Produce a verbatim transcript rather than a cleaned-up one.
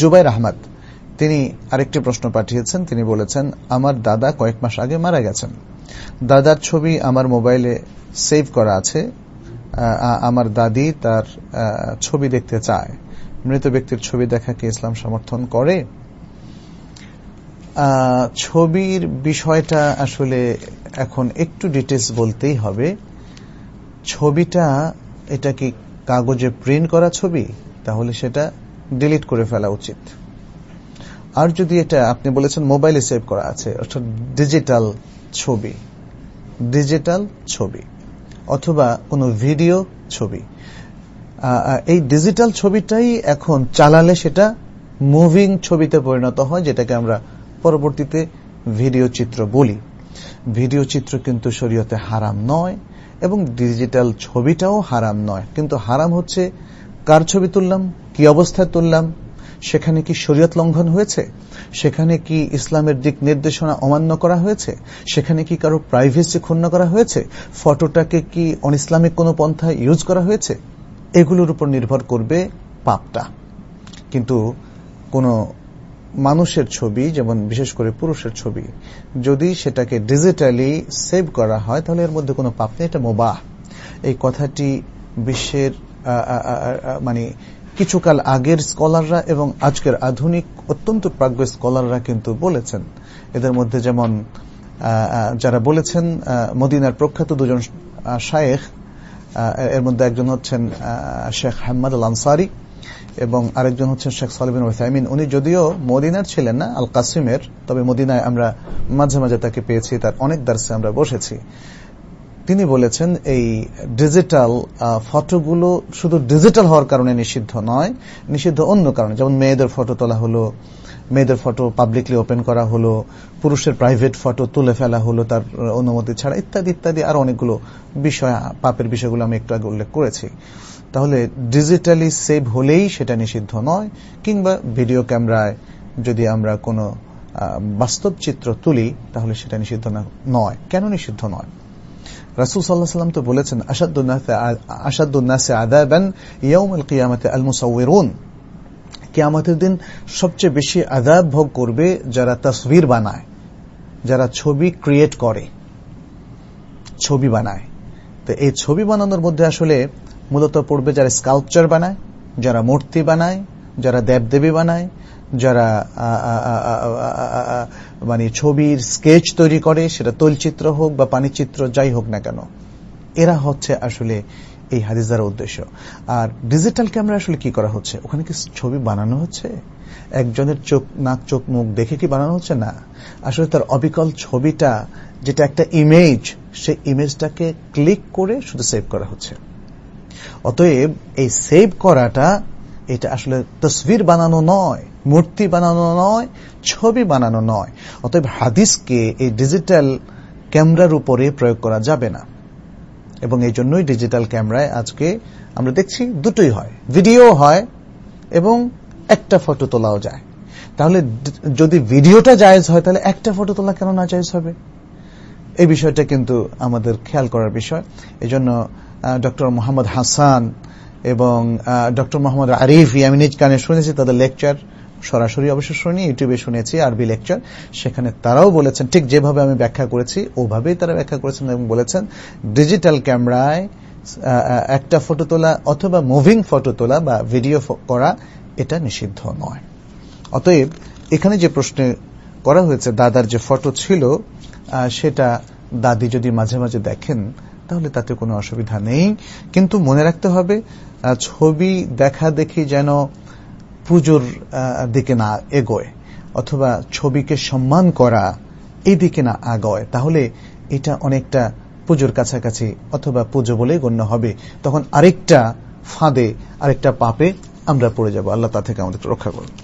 জুবাইর আহমদ তিনি আরেকটি প্রশ্ন পাঠিয়েছেন। তিনি বলেছেন, আমার দাদা কয়েক মাস আগে মারা গেছেন। দাদার ছবি আমার মোবাইলে সেভ করা আছে। আমার দাদি তার ছবি দেখতে চায়। মৃত ব্যক্তির ছবি দেখাকে ইসলাম সমর্থন করে? ছবির বিষয়টা আসলে এখন একটু ডিটেলস বলতেই হবে। ছবিটা এটা কি কাগজে প্রিন্ট করা ছবি, তাহলে সেটা ডিলিট করে ফেলা উচিত। আর যদি এটা আপনি বলেছেন মোবাইলে সেভ করা আছে, অর্থাৎ ডিজিটাল ছবি, ডিজিটাল ছবি অথবা কোনো ভিডিও ছবি, এই ডিজিটাল ছবিটাই এখন চালালে সেটা মুভিং ছবিতে পরিণত হয়, যেটাকে আমরা পরবর্তীতে ভিডিও চিত্র বলি। ভিডিও চিত্র কিন্তু শরীয়তে হারাম নয় এবং ডিজিটাল ছবিটাও হারাম নয়, কিন্তু হারাম হচ্ছে কার ছবি তুললাম, কি অবস্থায় তুললাম, সেখানে কি শরীয়ত লঙ্ঘন হয়েছে, সেখানে কি ইসলামের দিক নির্দেশনা অমান্য করা হয়েছে, সেখানে কি কারো প্রাইভেসি ক্ষুণ্ণ করা হয়েছে, ফটোটাকে কি অনইসলামিক কোনো পন্থায় ইউজ করা হয়েছে, এগুলোর উপর নির্ভর করবে পাপটা। কিন্তু কোনো মানুষের ছবি, যেমন বিশেষ করে পুরুষের ছবি, যদি সেটাকে ডিজিটালি সেভ করা হয় তাহলে এর মধ্যে কোনো পাপ নেই, এটা মুবাহ। এই কথাটি বিশ্বের মানে কিছুকাল আগের স্কলাররা এবং আজকের আধুনিক অত্যন্ত প্রাজ্ঞ স্কলাররা কিন্তু বলেছেন। এদের মধ্যে যেমন যারা বলেছেন মদিনার প্রখ্যাত দুজন শায়েখ, এর মধ্যে একজন হচ্ছেন শেখ হাম্মাদ আল আনসারী এবং আরেকজন হচ্ছেন শেখ সালেহ বিন উসাইমিন। উনি যদিও মদিনার ছিলেন না, আল কাসিমের, তবে মদিনায় আমরা মাঝে মাঝে তাকে পেয়েছি, তার অনেক দার্সে আমরা বসেছি। তিনি বলেছেন এই ডিজিটাল ফটোগুলো শুধু ডিজিটাল হওয়ার কারণে নিষিদ্ধ নয়, নিষিদ্ধ অন্য কারণে, যেমন মেয়েদের ফটো তোলা হলো, মেয়েদের ফটো পাবলিকলি ওপেন করা হলো, পুরুষের প্রাইভেট ফটো তুলে ফেলা হলো তার অনুমতি ছাড়া, ইত্যাদি ইত্যাদি আরো অনেকগুলো বিষয়, পাপের বিষয়গুলো আমি একটু আগে উল্লেখ করেছি। তাহলে ডিজিটালি সেভ হলেই সেটা নিষিদ্ধ নয়, কিংবা ভিডিও ক্যামেরায় যদি আমরা কোনো বাস্তব চিত্র তুলি তাহলে সেটা নিষিদ্ধ নয়। কেন নিষিদ্ধ নয়? রাসূল সাল্লাল্লাহু আলাইহি ওয়াসাল্লাম তো বলেছেন, আশাদ্দুন নাসি আযাবান ইয়াউমুল কিয়ামাতি আল মুসাউয়িরুন, কিয়ামতের দিন সবচেয়ে বেশি আযাব ভোগ করবে যারা তাসবির বানায়, যারা ছবি ক্রিয়েট করে, ছবি বানায়। তো এই ছবি বানানোর মধ্যে আসলে মূলত পড়বে যারা স্কাল্পচার বানায়, যারা মূর্তি বানায়, যারা দেবদেবী বানায়, যারা মানে ছবির স্কেচ তৈরি করে, সেটা তৈলচিত্র হোক বা পানিচিত্র যাই হোক না কেন, এরা হচ্ছে আসলে এই হাদিস দ্বারা উদ্দেশ্য। আর ডিজিটাল ক্যামেরা আসলে কি করা হচ্ছে? ওখানে কি ছবি বানানো হচ্ছে? একজনের চোখ, নাক, চোখ, মুখ দেখে কি বানানো হচ্ছে? না, আসলে তার অবিকল ছবিটা, যেটা একটা ইমেজ, সেই ইমেজটাকে ক্লিক করে শুধু সেভ করা হচ্ছে। অতএব এই সেভ করাটা, এটা আসলে তসবির বানানো নয়, মূর্তি বানানো নয়, ছবি বানানো নয়। অতএব হাদিসকে এই ডিজিটাল ক্যামেরার উপরে প্রয়োগ করা যাবে না। এবং এই জন্যই ডিজিটাল ক্যামেরায় আজকে আমরা দেখছি দুটোই হয়, ভিডিও হয় এবং একটা ফটো তোলাও যায়। তাহলে যদি ভিডিওটা জায়েজ হয় তাহলে একটা ফটো তোলা কেন না জায়েজ হবে? এই বিষয়টা কিন্তু আমাদের খেয়াল করার বিষয়। এই জন্য ডক্টর মোহাম্মদ হাসান এবং ডক্টর মোহাম্মদ আরিফ, আমি নিজ কানে শুনেছি তাদের লেকচার, সরাসরি অবশ্য শুনি, ইউটিউবে শুনেছি আরবি লেকচার, সেখানে তারাও বলেছেন ঠিক যেভাবে আমি ব্যাখ্যা করেছি ওভাবেই তারা ব্যাখ্যা করেছেন এবং বলেছেন ডিজিটাল ক্যামেরায় একটা ফটো তোলা অথবা মুভিং ফটো তোলা বা ভিডিও করা এটা নিষিদ্ধ নয়। অতএব এখানে যে প্রশ্ন করা হয়েছে, দাদার যে ফটো ছিল সেটা দাদি যদি মাঝে মাঝে দেখেন তাহলে তাতে কোনো অসুবিধা নেই, কিন্তু মনে রাখতে হবে ছবি দেখা দেখি যেন পুজোর দিকে না এগোয় অথবা ছবিকে সম্মান করা এই দিকে না আগায়, তাহলে এটা অনেকটা পুজোর কাছাকাছি অথবা পুজো বলেই গণ্য হবে। তখন আরেকটা ফাঁদে, আরেকটা পাপে আমরা পড়ে যাব। আল্লাহ তা থেকে আমাদের রক্ষা করুন।